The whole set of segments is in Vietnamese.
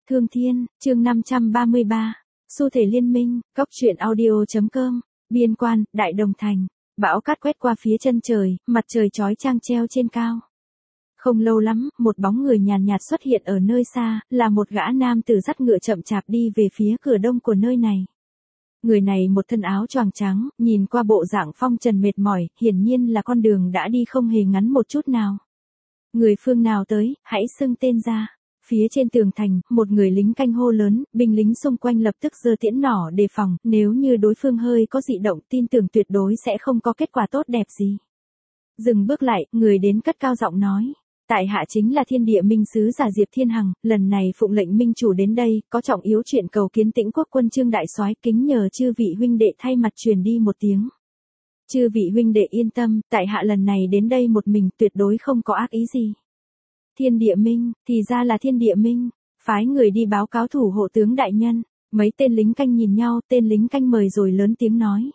Thương Thiên, chương 533. Xu thể liên minh, Cốc truyện audio.com, Biên Quan, Đại Đồng Thành. Bão cát quét qua phía chân trời, mặt trời chói chang treo trên cao. Không lâu lắm, một bóng người nhàn nhạt xuất hiện ở nơi xa, là một gã nam tử dắt ngựa chậm chạp đi về phía cửa đông của nơi này. Người này một thân áo choàng trắng, nhìn qua bộ dạng phong trần mệt mỏi, hiển nhiên là con đường đã đi không hề ngắn một chút nào. Người phương nào tới, hãy xưng tên ra. Phía trên tường thành, một người lính canh hô lớn, binh lính xung quanh lập tức giơ tiễn nỏ đề phòng, nếu như đối phương hơi có dị động, tin tưởng tuyệt đối sẽ không có kết quả tốt đẹp gì. Dừng bước lại, người đến cất cao giọng nói. Tại hạ chính là Thiên Địa Minh sứ giả Diệp Thiên Hằng, lần này phụng lệnh minh chủ đến đây, có trọng yếu chuyện cầu kiến Tĩnh Quốc quân Trương đại soái, kính nhờ chư vị huynh đệ thay mặt truyền đi một tiếng. Chư vị huynh đệ yên tâm, tại hạ lần này đến đây một mình, tuyệt đối không có ác ý gì. Thiên Địa Minh, thì ra là Thiên Địa Minh, phái người đi báo cáo thủ hộ tướng đại nhân. Mấy tên lính canh nhìn nhau, tên lính canh mời rồi lớn tiếng nói.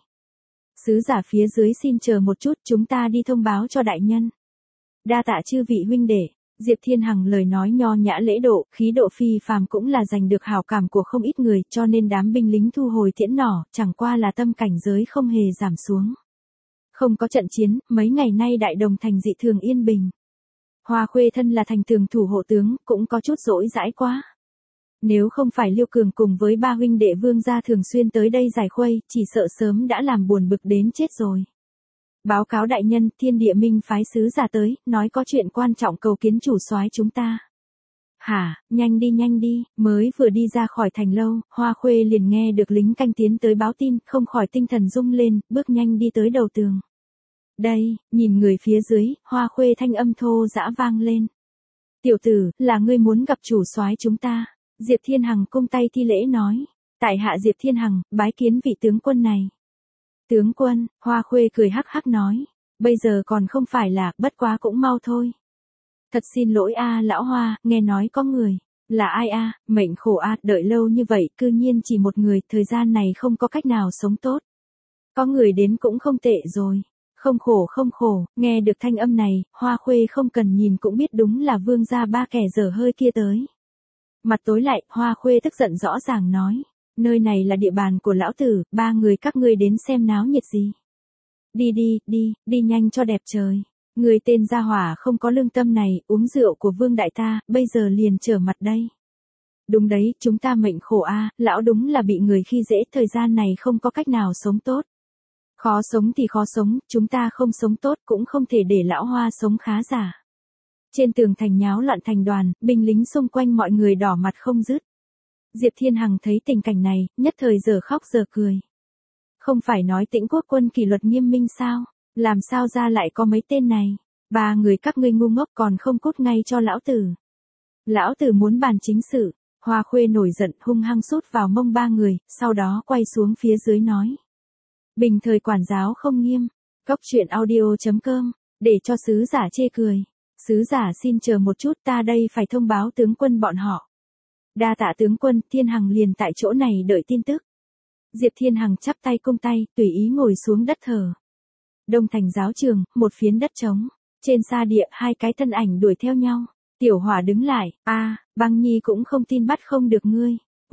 Sứ giả phía dưới xin chờ một chút, chúng ta đi thông báo cho đại nhân. Đa tạ chư vị huynh đệ. Diệp Thiên Hằng lời nói nho nhã lễ độ, khí độ phi phàm cũng là giành được hảo cảm của không ít người, cho nên đám binh lính thu hồi tiễn nỏ, chẳng qua là tâm cảnh giới không hề giảm xuống. Không có trận chiến, mấy ngày nay Đại Đồng Thành dị thường yên bình. Hoa Khuê thân là thành tường thủ hộ tướng, cũng có chút dỗi dãi quá. Nếu không phải Liêu Cường cùng với ba huynh đệ Vương gia thường xuyên tới đây giải khuây, chỉ sợ sớm đã làm buồn bực đến chết rồi. Báo cáo đại nhân, Thiên Địa Minh phái sứ giả tới, nói có chuyện quan trọng cầu kiến chủ soái chúng ta. Hả, nhanh đi, mới vừa đi ra khỏi thành lâu, Hoa Khuê liền nghe được lính canh tiến tới báo tin, không khỏi tinh thần rung lên, bước nhanh đi tới đầu tường. Đây, nhìn người phía dưới, Hoa Khuê thanh âm thô dã vang lên. Tiểu tử, là ngươi muốn gặp chủ soái chúng ta. Diệp Thiên Hằng cung tay thi lễ nói. Tại hạ Diệp Thiên Hằng, bái kiến vị tướng quân này. Tướng quân, Hoa Khuê cười hắc hắc nói. Bây giờ còn không phải là, bất quá cũng mau thôi. Thật xin lỗi a lão Hoa, nghe nói có người. Là ai a, mệnh khổ a, đợi lâu như vậy, cư nhiên chỉ một người, thời gian này không có cách nào sống tốt. Có người đến cũng không tệ rồi. Không khổ, nghe được thanh âm này, Hoa Khuê không cần nhìn cũng biết đúng là Vương gia ba kẻ dở hơi kia tới. Mặt tối lại, Hoa Khuê tức giận rõ ràng nói. Nơi này là địa bàn của lão tử, ba người các ngươi đến xem náo nhiệt gì. Đi nhanh cho đẹp trời. Người tên gia hỏa không có lương tâm này, uống rượu của Vương đại ta, bây giờ liền trở mặt đây. Đúng đấy, chúng ta mệnh khổ a, lão đúng là bị người khi dễ, thời gian này không có cách nào sống tốt. Khó sống thì khó sống, chúng ta không sống tốt cũng không thể để lão Hoa sống khá giả. Trên tường thành nháo loạn thành đoàn, binh lính xung quanh mọi người đỏ mặt không dứt. Diệp Thiên Hằng thấy tình cảnh này, nhất thời giờ khóc giờ cười. Không phải nói Tĩnh Quốc quân kỷ luật nghiêm minh sao, làm sao ra lại có mấy tên này, ba người các ngươi ngu ngốc còn không cút ngay cho lão tử. Lão tử muốn bàn chính sự, Hoa Khuê nổi giận hung hăng sút vào mông ba người, sau đó quay xuống phía dưới nói. Bình thời quản giáo không nghiêm, Cốc truyện audio.com, để cho sứ giả chê cười. Sứ giả xin chờ một chút, ta đây phải thông báo tướng quân bọn họ. Đa tạ tướng quân, Thiên Hằng liền tại chỗ này đợi tin tức. Diệp Thiên Hằng chắp tay cung tay, tùy ý ngồi xuống đất thờ. Đông Thành giáo trường, một phiến đất trống. Trên xa địa, hai cái thân ảnh đuổi theo nhau. Tiểu Hỏa đứng lại, Băng Nhi cũng không tin bắt không được ngươi.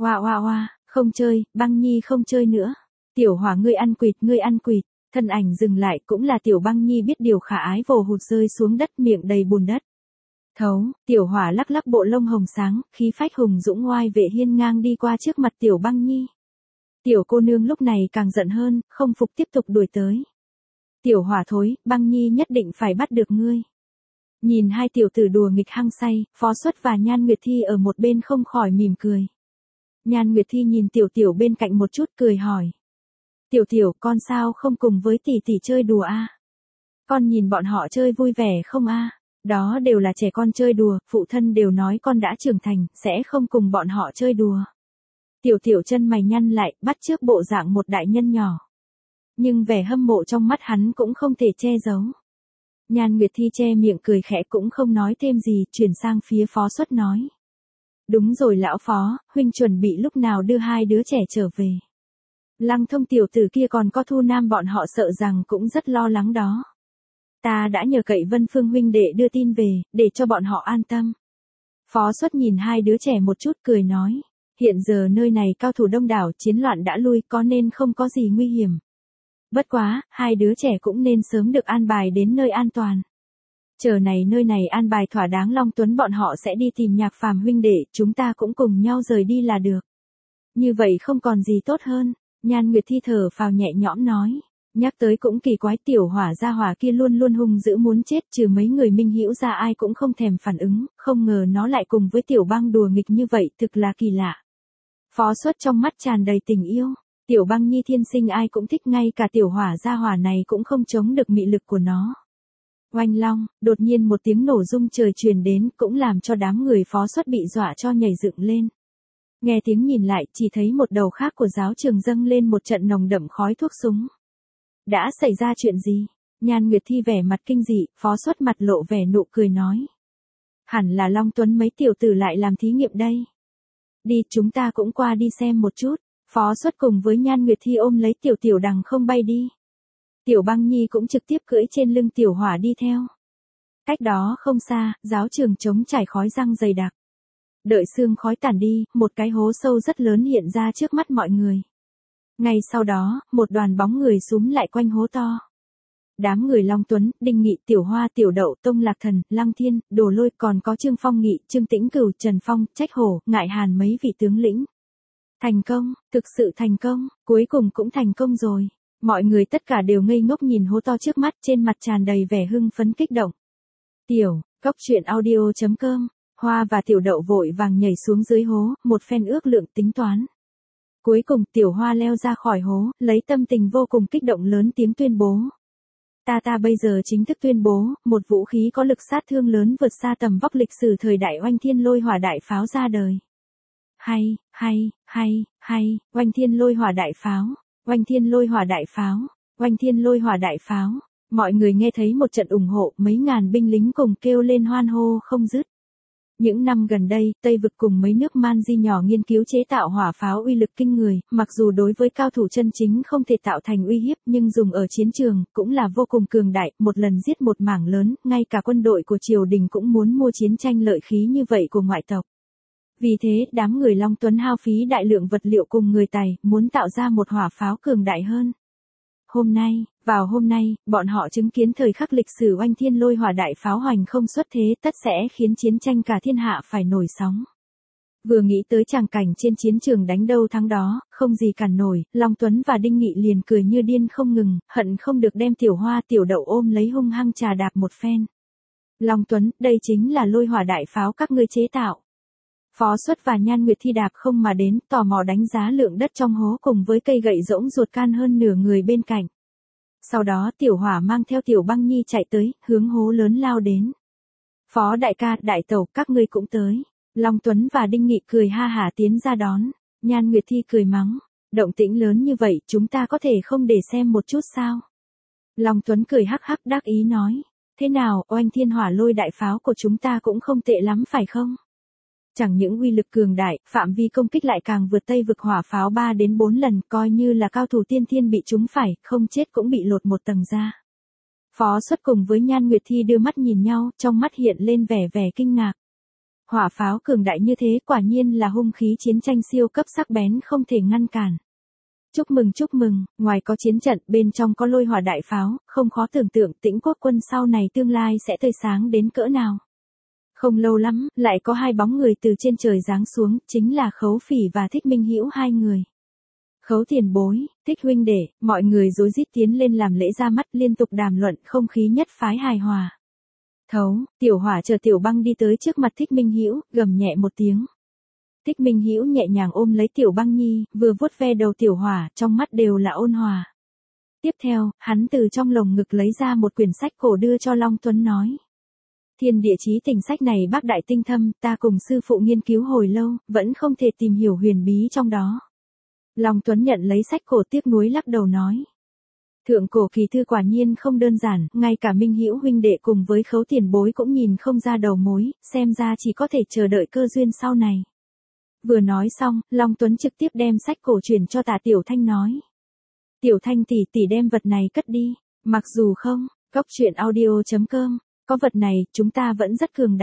Oa, không chơi, Băng Nhi không chơi nữa. Tiểu Hỏa ngươi ăn quỵt. Thân ảnh dừng lại, cũng là Tiểu Băng Nhi biết điều khả ái vồ hụt rơi xuống đất, miệng đầy bùn đất. Thấu, Tiểu Hỏa lắc lắc bộ lông hồng sáng, khí phách hùng dũng ngoai vệ hiên ngang đi qua trước mặt Tiểu Băng Nhi. Tiểu cô nương lúc này càng giận hơn, không phục tiếp tục đuổi tới. Tiểu Hỏa thối, Băng Nhi nhất định phải bắt được ngươi. Nhìn hai tiểu tử đùa nghịch hăng say, Phó Xuất và Nhan Nguyệt Thi ở một bên không khỏi mỉm cười. Nhan Nguyệt Thi nhìn Tiểu bên cạnh một chút cười hỏi. Tiểu, con sao không cùng với tỷ chơi đùa a? Con nhìn bọn họ chơi vui vẻ không a? Đó đều là trẻ con chơi đùa, phụ thân đều nói con đã trưởng thành, sẽ không cùng bọn họ chơi đùa. Tiểu chân mày nhăn lại, bắt chước bộ dạng một đại nhân nhỏ. Nhưng vẻ hâm mộ trong mắt hắn cũng không thể che giấu. Nhan Nguyệt Thi che miệng cười khẽ cũng không nói thêm gì, chuyển sang phía Phó Xuất nói. Đúng rồi lão Phó, huynh chuẩn bị lúc nào đưa hai đứa trẻ trở về. Lăng Thông tiểu tử kia còn có Thu Nam bọn họ sợ rằng cũng rất lo lắng đó. Ta đã nhờ cậy Vân Phương huynh đệ đưa tin về, để cho bọn họ an tâm. Phó Xuất nhìn hai đứa trẻ một chút cười nói. Hiện giờ nơi này cao thủ đông đảo, chiến loạn đã lui, có nên không có gì nguy hiểm. Bất quá, hai đứa trẻ cũng nên sớm được an bài đến nơi an toàn. Chờ này nơi này an bài thỏa đáng, Long Tuấn bọn họ sẽ đi tìm Nhạc Phàm huynh đệ, chúng ta cũng cùng nhau rời đi là được. Như vậy không còn gì tốt hơn, Nhan Nguyệt Thi thở phào nhẹ nhõm nói. Nhắc tới cũng kỳ quái, tiểu hỏa gia hỏa kia luôn luôn hung dữ muốn chết, trừ mấy người Minh Hữu ra ai cũng không thèm phản ứng, không ngờ nó lại cùng với tiểu băng đùa nghịch như vậy, thực là kỳ lạ. Phó Xuất trong mắt tràn đầy tình yêu, tiểu băng nhi thiên sinh ai cũng thích, ngay cả tiểu hỏa gia hỏa này cũng không chống được mị lực của nó. Oanh long, đột nhiên một tiếng nổ rung trời truyền đến, cũng làm cho đám người Phó Xuất bị dọa cho nhảy dựng lên. Nghe tiếng nhìn lại, chỉ thấy một đầu khác của giáo trường dâng lên một trận nồng đậm khói thuốc súng. Đã xảy ra chuyện gì? Nhan Nguyệt Thi vẻ mặt kinh dị, Phó Xuất mặt lộ vẻ nụ cười nói. Hẳn là Long Tuấn mấy tiểu tử lại làm thí nghiệm đây. Đi, chúng ta cũng qua đi xem một chút. Phó Xuất cùng với Nhan Nguyệt Thi ôm lấy tiểu tiểu đằng không bay đi. Tiểu băng nhi cũng trực tiếp cưỡi trên lưng tiểu hỏa đi theo. Cách đó không xa, giáo trường trống trải khói răng dày đặc. Đợi sương khói tản đi, một cái hố sâu rất lớn hiện ra trước mắt mọi người. Ngay sau đó, một đoàn bóng người súm lại quanh hố to. Đám người Long Tuấn, Đinh Nghị, Tiểu Hoa, Tiểu Đậu, Tông Lạc Thần, Lăng Thiên, Đồ Lôi, còn có Trương Phong Nghị, Trương Tĩnh Cửu, Trần Phong, Trách Hổ, Ngại Hàn mấy vị tướng lĩnh. Thành công, thực sự thành công, cuối cùng cũng thành công rồi. Mọi người tất cả đều ngây ngốc nhìn hố to trước mắt, trên mặt tràn đầy vẻ hưng phấn kích động. Cóc truyện audio.com, Hoa và Tiểu Đậu vội vàng nhảy xuống dưới hố, một phen ước lượng tính toán. Cuối cùng Tiểu Hoa leo ra khỏi hố, lấy tâm tình vô cùng kích động lớn tiếng tuyên bố. Ta bây giờ chính thức tuyên bố, một vũ khí có lực sát thương lớn vượt xa tầm vóc lịch sử thời đại Oanh Thiên Lôi Hỏa Đại Pháo ra đời. Hay, Oanh Thiên Lôi Hỏa Đại Pháo, Oanh Thiên Lôi Hỏa Đại Pháo, Oanh Thiên Lôi Hỏa Đại Pháo. Mọi người nghe thấy một trận ủng hộ, mấy ngàn binh lính cùng kêu lên hoan hô không dứt. Những năm gần đây, Tây Vực cùng mấy nước man di nhỏ nghiên cứu chế tạo hỏa pháo uy lực kinh người, mặc dù đối với cao thủ chân chính không thể tạo thành uy hiếp nhưng dùng ở chiến trường, cũng là vô cùng cường đại, một lần giết một mảng lớn, ngay cả quân đội của triều đình cũng muốn mua chiến tranh lợi khí như vậy của ngoại tộc. Vì thế, đám người Long Tuấn hao phí đại lượng vật liệu cùng người Tài, muốn tạo ra một hỏa pháo cường đại hơn. Vào hôm nay, bọn họ chứng kiến thời khắc lịch sử Oanh Thiên Lôi Hỏa Đại Pháo hoành không xuất thế, tất sẽ khiến chiến tranh cả thiên hạ phải nổi sóng. Vừa nghĩ tới tràng cảnh trên chiến trường đánh đâu thắng đó, không gì cản nổi, Long Tuấn và Đinh Nghị liền cười như điên không ngừng, hận không được đem Tiểu Hoa Tiểu Đậu ôm lấy hung hăng trà đạp một phen. Long Tuấn, đây chính là lôi hỏa đại pháo các ngươi chế tạo. Phó Xuất và Nhan Nguyệt Thi đạp không mà đến, tò mò đánh giá lượng đất trong hố cùng với cây gậy rỗng ruột can hơn nửa người bên cạnh. Sau đó Tiểu Hỏa mang theo Tiểu Băng Nhi chạy tới, hướng hố lớn lao đến. Phó đại ca, đại tẩu, các ngươi cũng tới. Long Tuấn và Đinh Nghị cười ha hả tiến ra đón. Nhan Nguyệt Thi cười mắng. Động tĩnh lớn như vậy, chúng ta có thể không để xem một chút sao? Long Tuấn cười hắc hắc đắc ý nói. Thế nào, Oanh Thiên Hỏa Lôi đại pháo của chúng ta cũng không tệ lắm phải không? Chẳng những uy lực cường đại, phạm vi công kích lại càng vượt Tây Vực hỏa pháo 3 đến 4 lần, coi như là cao thủ tiên thiên bị trúng phải, không chết cũng bị lột một tầng ra. Phó Xuất cùng với Nhan Nguyệt Thi đưa mắt nhìn nhau, trong mắt hiện lên vẻ kinh ngạc. Hỏa pháo cường đại như thế quả nhiên là hung khí chiến tranh siêu cấp sắc bén không thể ngăn cản. Chúc mừng, ngoài có chiến trận, bên trong có lôi hỏa đại pháo, không khó tưởng tượng Tĩnh Quốc quân sau này tương lai sẽ tươi sáng đến cỡ nào. Không lâu lắm, lại có hai bóng người từ trên trời giáng xuống, chính là Khấu Phỉ và Thích Minh Hữu hai người. Khấu tiền bối, Thích huynh đệ, mọi người rối rít tiến lên làm lễ ra mắt, liên tục đàm luận, không khí nhất phái hài hòa. Tiểu Hỏa chờ Tiểu Băng đi tới trước mặt Thích Minh Hữu, gầm nhẹ một tiếng. Thích Minh Hữu nhẹ nhàng ôm lấy Tiểu Băng Nhi, vừa vuốt ve đầu Tiểu Hỏa, trong mắt đều là ôn hòa. Tiếp theo, hắn từ trong lồng ngực lấy ra một quyển sách cổ đưa cho Long Tuấn nói. Thiên địa chí tình sách này bác đại tinh thâm, ta cùng sư phụ nghiên cứu hồi lâu, vẫn không thể tìm hiểu huyền bí trong đó. Long Tuấn nhận lấy sách cổ tiếc nuối lắc đầu nói. Thượng cổ kỳ thư quả nhiên không đơn giản, ngay cả Minh Hữu huynh đệ cùng với Khấu tiền bối cũng nhìn không ra đầu mối, xem ra chỉ có thể chờ đợi cơ duyên sau này. Vừa nói xong, Long Tuấn trực tiếp đem sách cổ chuyển cho Tạ Tiểu Thanh nói. Tiểu Thanh tỷ tỷ đem vật này cất đi, mặc dù không, cóc truyện audio.com, có vật này, chúng ta vẫn rất cường đại.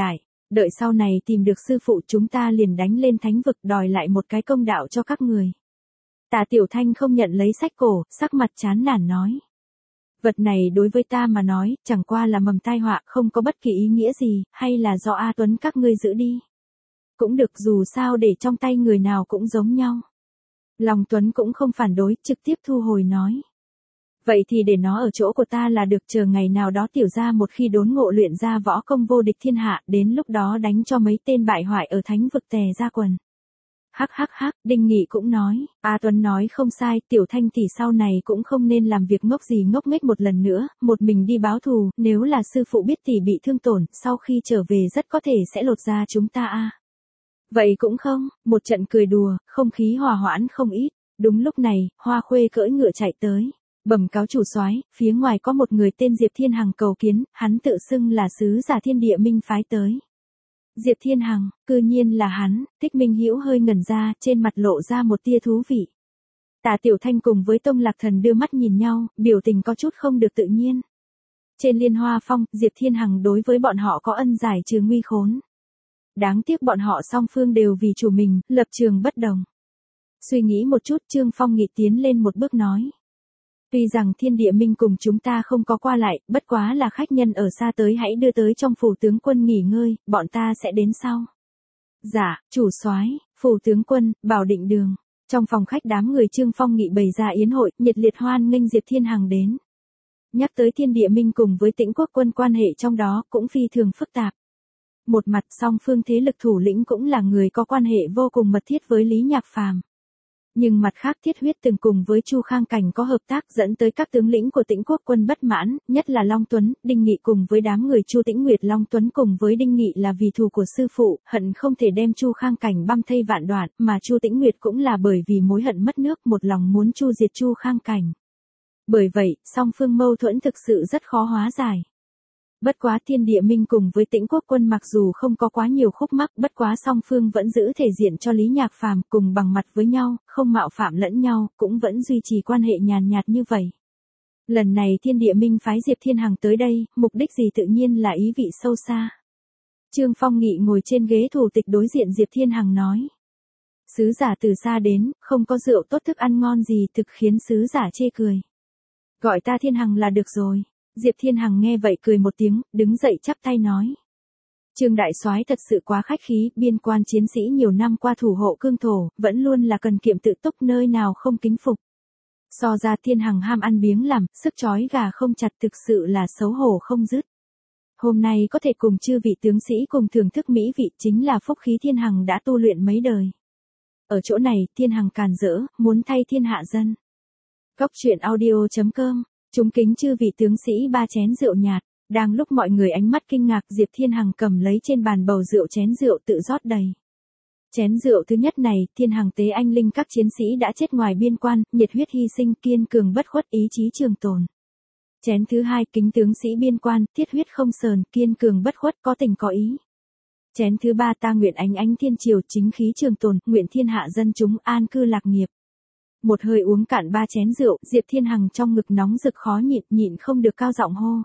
Đợi sau này tìm được sư phụ chúng ta liền đánh lên thánh vực đòi lại một cái công đạo cho các người. Tả Tiểu Thanh không nhận lấy sách cổ, sắc mặt chán nản nói. Vật này đối với ta mà nói, chẳng qua là mầm tai họa, không có bất kỳ ý nghĩa gì, hay là do A Tuấn các ngươi giữ đi. Cũng được, dù sao để trong tay người nào cũng giống nhau. Long Tuấn cũng không phản đối, trực tiếp thu hồi nói. Vậy thì để nó ở chỗ của ta là được, chờ ngày nào đó tiểu gia một khi đốn ngộ luyện ra võ công vô địch thiên hạ, đến lúc đó đánh cho mấy tên bại hoại ở thánh vực tè ra quần. Hắc hắc hắc, Đinh Nghị cũng nói, A Tuấn nói không sai, Tiểu Thanh tỷ sau này cũng không nên làm việc ngốc gì ngốc nghếch một lần nữa, một mình đi báo thù, nếu là sư phụ biết tỷ bị thương tổn, sau khi trở về rất có thể sẽ lột ra chúng ta a. Vậy cũng không, một trận cười đùa, không khí hòa hoãn không ít. Đúng lúc này, Hoa Khuê cưỡi ngựa chạy tới, bẩm cáo chủ soái, phía ngoài có một người tên Diệp Thiên Hằng cầu kiến, hắn tự xưng là sứ giả Thiên Địa Minh phái tới. Diệp Thiên Hằng, cư nhiên là hắn, Thích Minh Hữu hơi ngẩn ra, trên mặt lộ ra một tia thú vị. Tả Tiểu Thanh cùng với Tông Lạc Thần đưa mắt nhìn nhau, biểu tình có chút không được tự nhiên. Trên Liên Hoa Phong, Diệp Thiên Hằng đối với bọn họ có ân giải trừ nguy khốn. Đáng tiếc bọn họ song phương đều vì chủ mình, lập trường bất đồng. Suy nghĩ một chút, Trương Phong Nghị tiến lên một bước nói. Tuy rằng Thiên Địa Minh cùng chúng ta không có qua lại, bất quá là khách nhân ở xa tới, hãy đưa tới trong phủ tướng quân nghỉ ngơi, bọn ta sẽ đến sau. Dạ, chủ soái, phủ tướng quân, bảo định đường. Trong phòng khách đám người Trương Phong Nghị bày ra yến hội, nhiệt liệt hoan nghênh Diệp Thiên Hằng đến. Nhắc tới Thiên Địa Minh cùng với Tĩnh Quốc quân quan hệ trong đó cũng phi thường phức tạp. Một mặt song phương thế lực thủ lĩnh cũng là người có quan hệ vô cùng mật thiết với Lý Nhạc Phàm. Nhưng mặt khác Thiết Huyết từng cùng với Chu Khang Cảnh có hợp tác dẫn tới các tướng lĩnh của Tĩnh Quốc quân bất mãn, nhất là Long Tuấn, Đinh Nghị cùng với đám người Chu Tĩnh Nguyệt. Long Tuấn cùng với Đinh Nghị là vì thù của sư phụ, hận không thể đem Chu Khang Cảnh băm thây vạn đoạn, mà Chu Tĩnh Nguyệt cũng là bởi vì mối hận mất nước, một lòng muốn chu diệt Chu Khang Cảnh. Bởi vậy, song phương mâu thuẫn thực sự rất khó hóa giải. Bất quá Thiên Địa Minh cùng với Tĩnh Quốc quân mặc dù không có quá nhiều khúc mắc, bất quá song phương vẫn giữ thể diện cho Lý Nhạc Phàm, cùng bằng mặt với nhau, không mạo phạm lẫn nhau, cũng vẫn duy trì quan hệ nhàn nhạt như vậy. Lần này Thiên Địa Minh phái Diệp Thiên Hằng tới đây, mục đích gì tự nhiên là ý vị sâu xa. Trương Phong Nghị ngồi trên ghế thủ tịch đối diện Diệp Thiên Hằng nói. Sứ giả từ xa đến, không có rượu tốt thức ăn ngon gì, thực khiến sứ giả chê cười. Gọi ta Thiên Hằng là được rồi. Diệp Thiên Hằng nghe vậy cười một tiếng, đứng dậy chắp tay nói. Trương đại soái thật sự quá khách khí, biên quan chiến sĩ nhiều năm qua thủ hộ cương thổ, vẫn luôn là cần kiệm tự túc, nơi nào không kính phục. So ra Thiên Hằng ham ăn biếng làm, sức trói gà không chặt, thực sự là xấu hổ không dứt. Hôm nay có thể cùng chư vị tướng sĩ cùng thưởng thức mỹ vị, chính là phúc khí Thiên Hằng đã tu luyện mấy đời. Ở chỗ này, Thiên Hằng càn rỡ, muốn thay thiên hạ dân. Góc truyện audio.com. Chúng kính chư vị tướng sĩ ba chén rượu nhạt. Đang lúc mọi người ánh mắt kinh ngạc, Diệp Thiên Hằng cầm lấy trên bàn bầu rượu chén rượu tự rót đầy. Chén rượu thứ nhất này, Thiên Hằng tế anh linh các chiến sĩ đã chết ngoài biên quan, nhiệt huyết hy sinh, kiên cường bất khuất, ý chí trường tồn. Chén thứ hai, kính tướng sĩ biên quan, thiết huyết không sờn, kiên cường bất khuất, có tình có ý. Chén thứ ba, ta nguyện ánh ánh thiên triều, chính khí trường tồn, nguyện thiên hạ dân chúng an cư lạc nghiệp. Một hơi uống cạn ba chén rượu, Diệp Thiên Hằng trong ngực nóng rực khó nhịn không được cao giọng hô.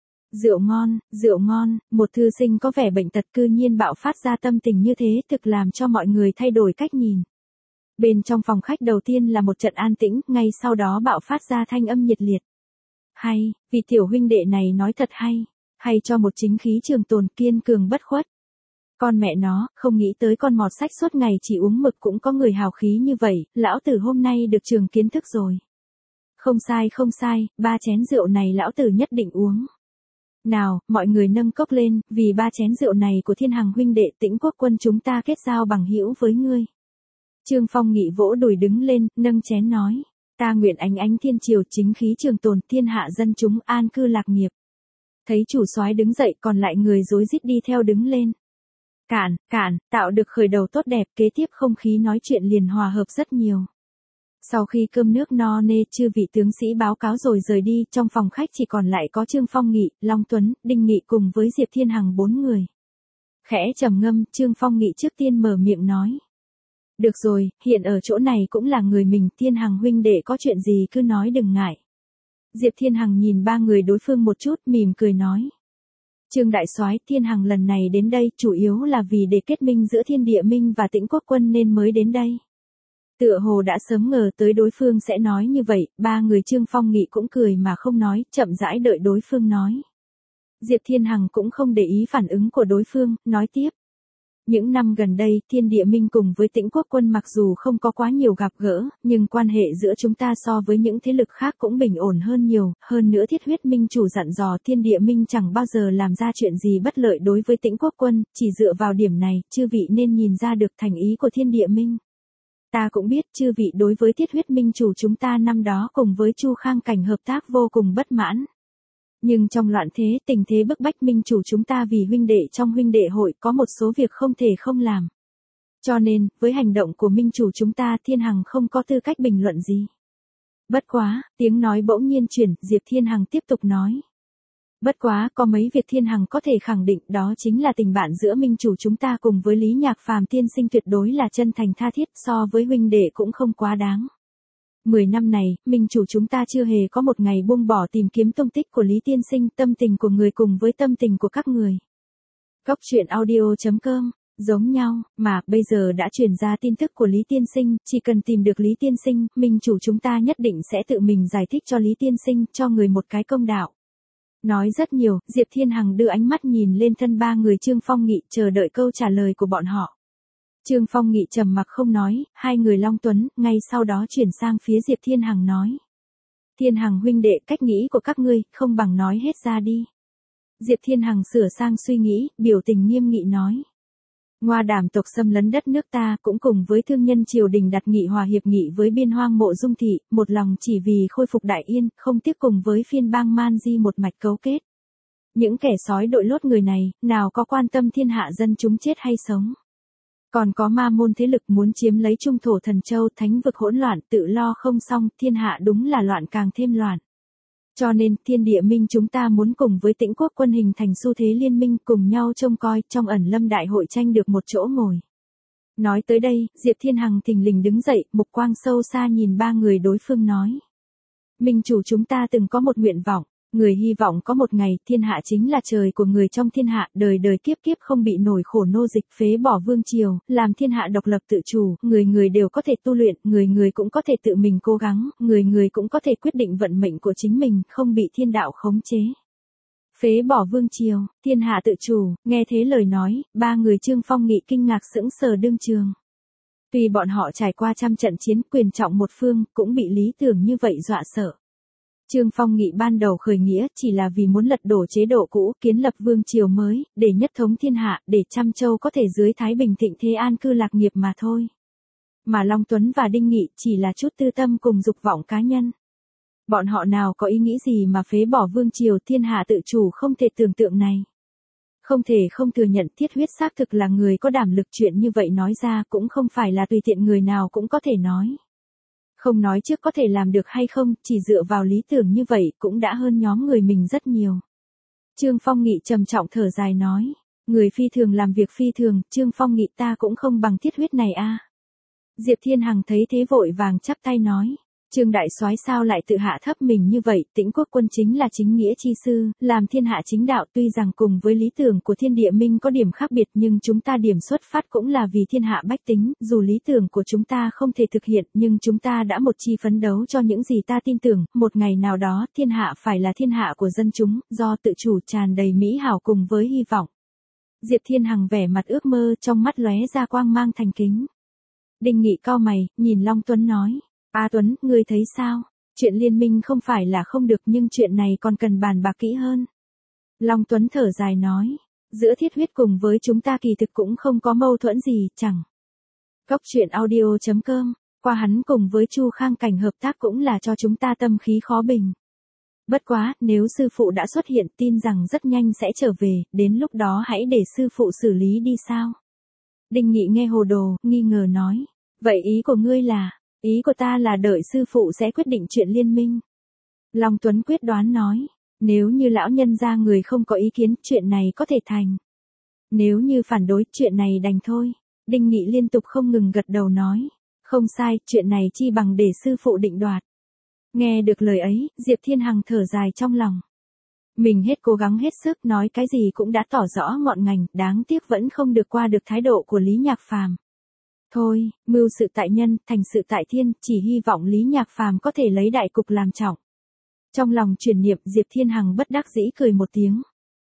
Rượu ngon, một thư sinh có vẻ bệnh tật cư nhiên bạo phát ra tâm tình như thế, thực làm cho mọi người thay đổi cách nhìn. Bên trong phòng khách đầu tiên là một trận an tĩnh, ngay sau đó bạo phát ra thanh âm nhiệt liệt. Hay, vì tiểu huynh đệ này nói thật hay cho một chính khí trường tồn, kiên cường bất khuất. Con mẹ nó, không nghĩ tới con mọt sách suốt ngày chỉ uống mực cũng có người hào khí như vậy, lão tử hôm nay được trường kiến thức rồi. Không sai, ba chén rượu này lão tử nhất định uống. Nào, mọi người nâng cốc lên, vì ba chén rượu này của Thiên Hằng huynh đệ, Tĩnh Quốc quân chúng ta kết giao bằng hữu với ngươi. Trương Phong Nghị vỗ đùi đứng lên, nâng chén nói. Ta nguyện ánh ánh thiên triều, chính khí trường tồn, thiên hạ dân chúng an cư lạc nghiệp. Thấy chủ soái đứng dậy, còn lại người rối rít đi theo đứng lên. Cạn, tạo được khởi đầu tốt đẹp, kế tiếp không khí nói chuyện liền hòa hợp rất nhiều. Sau khi cơm nước no nê, chư vị tướng sĩ báo cáo rồi rời đi, trong phòng khách chỉ còn lại có Trương Phong Nghị, Long Tuấn, Đinh Nghị cùng với Diệp Thiên Hằng 4 người. Khẽ trầm ngâm, Trương Phong Nghị trước tiên mở miệng nói. Được rồi, hiện ở chỗ này cũng là người mình, Thiên Hằng huynh đệ có chuyện gì cứ nói đừng ngại. Diệp Thiên Hằng nhìn ba người đối phương một chút, mỉm cười nói. Trương đại soái, Thiên Hằng lần này đến đây chủ yếu là vì để kết minh giữa Thiên Địa Minh và Tĩnh Quốc Quân nên mới đến đây. Tựa hồ đã sớm ngờ tới đối phương sẽ nói như vậy, ba người Trương Phong Nghị cũng cười mà không nói, chậm rãi đợi đối phương nói. Diệp Thiên Hằng cũng không để ý phản ứng của đối phương, nói tiếp. Những năm gần đây, Thiên Địa Minh cùng với Tĩnh Quốc Quân mặc dù không có quá nhiều gặp gỡ, nhưng quan hệ giữa chúng ta so với những thế lực khác cũng bình ổn hơn nhiều, hơn nữa Thiết Huyết Minh chủ dặn dò Thiên Địa Minh chẳng bao giờ làm ra chuyện gì bất lợi đối với Tĩnh Quốc Quân, chỉ dựa vào điểm này, chư vị nên nhìn ra được thành ý của Thiên Địa Minh. Ta cũng biết chư vị đối với Thiết Huyết Minh chủ chúng ta năm đó cùng với Chu Khang Cảnh hợp tác vô cùng bất mãn. Nhưng trong loạn thế, tình thế bức bách minh chủ chúng ta vì huynh đệ trong huynh đệ hội có một số việc không thể không làm. Cho nên, với hành động của minh chủ chúng ta Thiên Hằng không có tư cách bình luận gì. Bất quá, tiếng nói bỗng nhiên chuyển, Diệp Thiên Hằng tiếp tục nói. Bất quá, có mấy việc Thiên Hằng có thể khẳng định đó chính là tình bạn giữa minh chủ chúng ta cùng với Lý Nhạc Phàm tiên sinh tuyệt đối là chân thành tha thiết, so với huynh đệ cũng không quá đáng. 10 năm này, minh chủ chúng ta chưa hề có một ngày buông bỏ tìm kiếm tung tích của Lý tiên sinh, tâm tình của người cùng với tâm tình của các người. Cốc truyện audio.com, giống nhau, mà bây giờ đã truyền ra tin tức của Lý tiên sinh, chỉ cần tìm được Lý tiên sinh, minh chủ chúng ta nhất định sẽ tự mình giải thích cho Lý tiên sinh, cho người một cái công đạo. Nói rất nhiều, Diệp Thiên Hằng đưa ánh mắt nhìn lên thân ba người Trương Phong Nghị chờ đợi câu trả lời của bọn họ. Trương Phong Nghị trầm mặc không nói, hai người Long Tuấn, ngay sau đó chuyển sang phía Diệp Thiên Hằng nói. Thiên Hằng huynh đệ, cách nghĩ của các ngươi, không bằng nói hết ra đi. Diệp Thiên Hằng sửa sang suy nghĩ, biểu tình nghiêm nghị nói. Ngoa Đàm tộc xâm lấn đất nước ta, cũng cùng với thương nhân triều đình đặt nghị hòa hiệp nghị với biên hoang Mộ Dung thị, một lòng chỉ vì khôi phục đại yên, không tiếc cùng với phiên bang Man Di một mạch cấu kết. Những kẻ sói đội lốt người này, nào có quan tâm thiên hạ dân chúng chết hay sống. Còn có ma môn thế lực muốn chiếm lấy trung thổ Thần Châu, thánh vực hỗn loạn, tự lo không xong, thiên hạ đúng là loạn càng thêm loạn. Cho nên, Thiên Địa Minh chúng ta muốn cùng với Tĩnh Quốc Quân hình thành xu thế liên minh cùng nhau trông coi trong ẩn lâm đại hội tranh được một chỗ ngồi. Nói tới đây, Diệp Thiên Hằng thình lình đứng dậy, mục quang sâu xa nhìn ba người đối phương nói. Minh chủ chúng ta từng có một nguyện vọng. Người hy vọng có một ngày, thiên hạ chính là trời của người trong thiên hạ, đời đời kiếp kiếp không bị nổi khổ nô dịch, phế bỏ vương triều, làm thiên hạ độc lập tự chủ, người người đều có thể tu luyện, người người cũng có thể tự mình cố gắng, người người cũng có thể quyết định vận mệnh của chính mình, không bị thiên đạo khống chế. Phế bỏ vương triều, thiên hạ tự chủ, nghe thế lời nói, ba người Trương Phong Nghị kinh ngạc sững sờ đương trường. Tuy bọn họ trải qua trăm trận chiến quyền trọng một phương, cũng bị lý tưởng như vậy dọa sợ. Trương Phong Nghị ban đầu khởi nghĩa chỉ là vì muốn lật đổ chế độ cũ, kiến lập vương triều mới, để nhất thống thiên hạ, để trăm châu có thể dưới thái bình thịnh thế an cư lạc nghiệp mà thôi. Mà Long Tuấn và Đinh Nghị chỉ là chút tư tâm cùng dục vọng cá nhân. Bọn họ nào có ý nghĩ gì mà phế bỏ vương triều thiên hạ tự chủ không thể tưởng tượng này. Không thể không thừa nhận Thiết Huyết xác thực là người có đảm lực, chuyện như vậy nói ra cũng không phải là tùy tiện người nào cũng có thể nói. Không nói trước có thể làm được hay không, chỉ dựa vào lý tưởng như vậy cũng đã hơn nhóm người mình rất nhiều. Trương Phong Nghị trầm trọng thở dài nói, người phi thường làm việc phi thường, Trương Phong Nghị ta cũng không bằng Thiết Huyết này a. Diệp Thiên Hằng thấy thế vội vàng chắp tay nói, Trương đại soái sao lại tự hạ thấp mình như vậy, Tĩnh Quốc Quân chính là chính nghĩa chi sư, làm thiên hạ chính đạo, tuy rằng cùng với lý tưởng của Thiên Địa Minh có điểm khác biệt nhưng chúng ta điểm xuất phát cũng là vì thiên hạ bách tính, dù lý tưởng của chúng ta không thể thực hiện nhưng chúng ta đã một chi phấn đấu cho những gì ta tin tưởng, một ngày nào đó thiên hạ phải là thiên hạ của dân chúng, do tự chủ tràn đầy mỹ hảo cùng với hy vọng. Diệp Thiên Hằng vẻ mặt ước mơ, trong mắt lóe ra quang mang thành kính. Đinh Nghị cau mày, nhìn Long Tuấn nói. A Tuấn, ngươi thấy sao? Chuyện liên minh không phải là không được nhưng chuyện này còn cần bàn bạc kỹ hơn. Long Tuấn thở dài nói, giữa Thiết Huyết cùng với chúng ta kỳ thực cũng không có mâu thuẫn gì, chẳng. Cốc truyện audio.com, qua hắn cùng với Chu Khang Cảnh hợp tác cũng là cho chúng ta tâm khí khó bình. Bất quá, nếu sư phụ đã xuất hiện tin rằng rất nhanh sẽ trở về, đến lúc đó hãy để sư phụ xử lý đi sao? Đinh Nghị nghe hồ đồ, nghi ngờ nói, vậy ý của ngươi là... Ý của ta là đợi sư phụ sẽ quyết định chuyện liên minh. Long Tuấn quyết đoán nói, nếu như lão nhân gia người không có ý kiến, chuyện này có thể thành. Nếu như phản đối, chuyện này đành thôi. Đinh Nghị liên tục không ngừng gật đầu nói, không sai, chuyện này chi bằng để sư phụ định đoạt. Nghe được lời ấy, Diệp Thiên Hằng thở dài trong lòng. Mình hết cố gắng hết sức, nói cái gì cũng đã tỏ rõ ngọn ngành, đáng tiếc vẫn không được qua được thái độ của Lý Nhạc Phàm. Thôi, mưu sự tại nhân, thành sự tại thiên, chỉ hy vọng Lý Nhạc Phàm có thể lấy đại cục làm trọng. Trong lòng chuyển niệm, Diệp Thiên Hằng bất đắc dĩ cười một tiếng.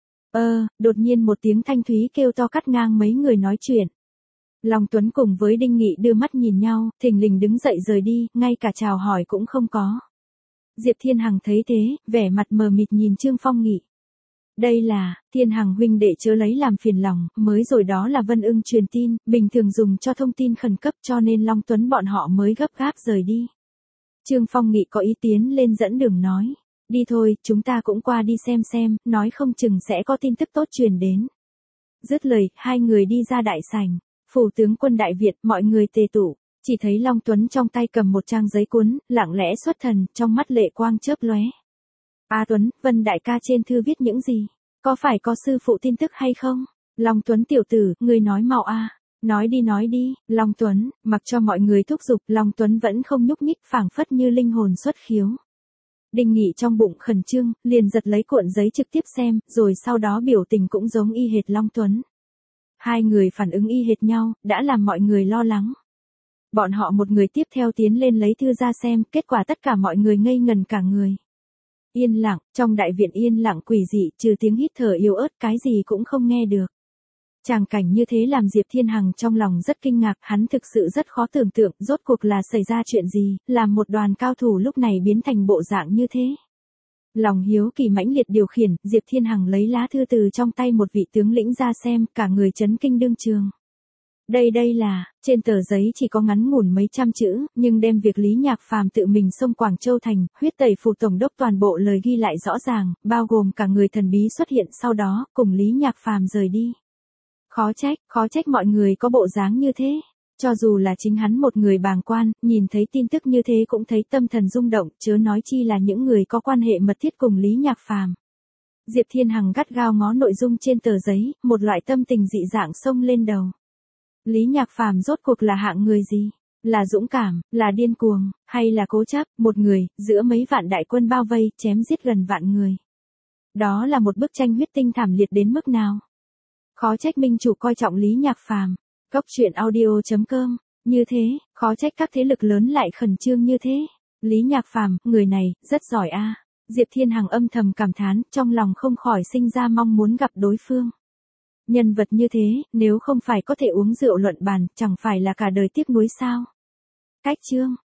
Đột nhiên một tiếng thanh thúy kêu to cắt ngang mấy người nói chuyện. Long Tuấn cùng với Đinh Nghị đưa mắt nhìn nhau, thình lình đứng dậy rời đi, ngay cả chào hỏi cũng không có. Diệp Thiên Hằng thấy thế, vẻ mặt mờ mịt nhìn Trương Phong Nghị. Đây là, Thiên Hằng huynh đệ chớ lấy làm phiền lòng, mới rồi đó là Vân Ưng truyền tin, bình thường dùng cho thông tin khẩn cấp cho nên Long Tuấn bọn họ mới gấp gáp rời đi. Trương Phong Nghị có ý tiến lên dẫn đường nói. Đi thôi, chúng ta cũng qua đi xem, nói không chừng sẽ có tin tức tốt truyền đến. Dứt lời, hai người đi ra đại sảnh. Phủ tướng quân Đại Việt, mọi người tề tụ. Chỉ thấy Long Tuấn trong tay cầm một trang giấy cuốn, lặng lẽ xuất thần, trong mắt lệ quang chớp lóe. Tuấn, Vân đại ca trên thư viết những gì? Có phải có sư phụ tin tức hay không? Long Tuấn tiểu tử, ngươi nói mau a. Nói đi, Long Tuấn, mặc cho mọi người thúc giục, Long Tuấn vẫn không nhúc nhích, phảng phất như linh hồn xuất khiếu. Đinh Nghị trong bụng khẩn trương, liền giật lấy cuộn giấy trực tiếp xem, rồi sau đó biểu tình cũng giống y hệt Long Tuấn. Hai người phản ứng y hệt nhau, đã làm mọi người lo lắng. Bọn họ một người tiếp theo tiến lên lấy thư ra xem, kết quả tất cả mọi người ngây ngần cả người. Yên lặng, trong đại viện yên lặng quỷ dị, trừ tiếng hít thở yếu ớt cái gì cũng không nghe được. Tràng cảnh như thế làm Diệp Thiên Hằng trong lòng rất kinh ngạc, hắn thực sự rất khó tưởng tượng, rốt cuộc là xảy ra chuyện gì, làm một đoàn cao thủ lúc này biến thành bộ dạng như thế. Lòng hiếu kỳ mãnh liệt điều khiển, Diệp Thiên Hằng lấy lá thư từ trong tay một vị tướng lĩnh ra xem, cả người chấn kinh đương trường. Đây là, trên tờ giấy chỉ có ngắn ngủn mấy trăm chữ, nhưng đem việc Lý Nhạc Phàm tự mình xông Quảng Châu thành, huyết tẩy phủ tổng đốc toàn bộ lời ghi lại rõ ràng, bao gồm cả người thần bí xuất hiện sau đó, cùng Lý Nhạc Phàm rời đi. Khó trách mọi người có bộ dáng như thế. Cho dù là chính hắn một người bàng quan, nhìn thấy tin tức như thế cũng thấy tâm thần rung động, chớ nói chi là những người có quan hệ mật thiết cùng Lý Nhạc Phàm. Diệp Thiên Hằng gắt gao ngó nội dung trên tờ giấy, một loại tâm tình dị dạng xông lên đầu. Lý Nhạc Phàm rốt cuộc là hạng người gì? Là dũng cảm, là điên cuồng, hay là cố chấp, một người, giữa mấy vạn đại quân bao vây, chém giết gần vạn người. Đó là một bức tranh huyết tinh thảm liệt đến mức nào? Khó trách minh chủ coi trọng Lý Nhạc Phàm. Cốc truyện audio.com. Như thế, khó trách các thế lực lớn lại khẩn trương như thế. Lý Nhạc Phàm, người này, rất giỏi a. Diệp Thiên Hằng âm thầm cảm thán, trong lòng không khỏi sinh ra mong muốn gặp đối phương. Nhân vật như thế, nếu không phải có thể uống rượu luận bàn, chẳng phải là cả đời tiếc nuối sao. Cách chương.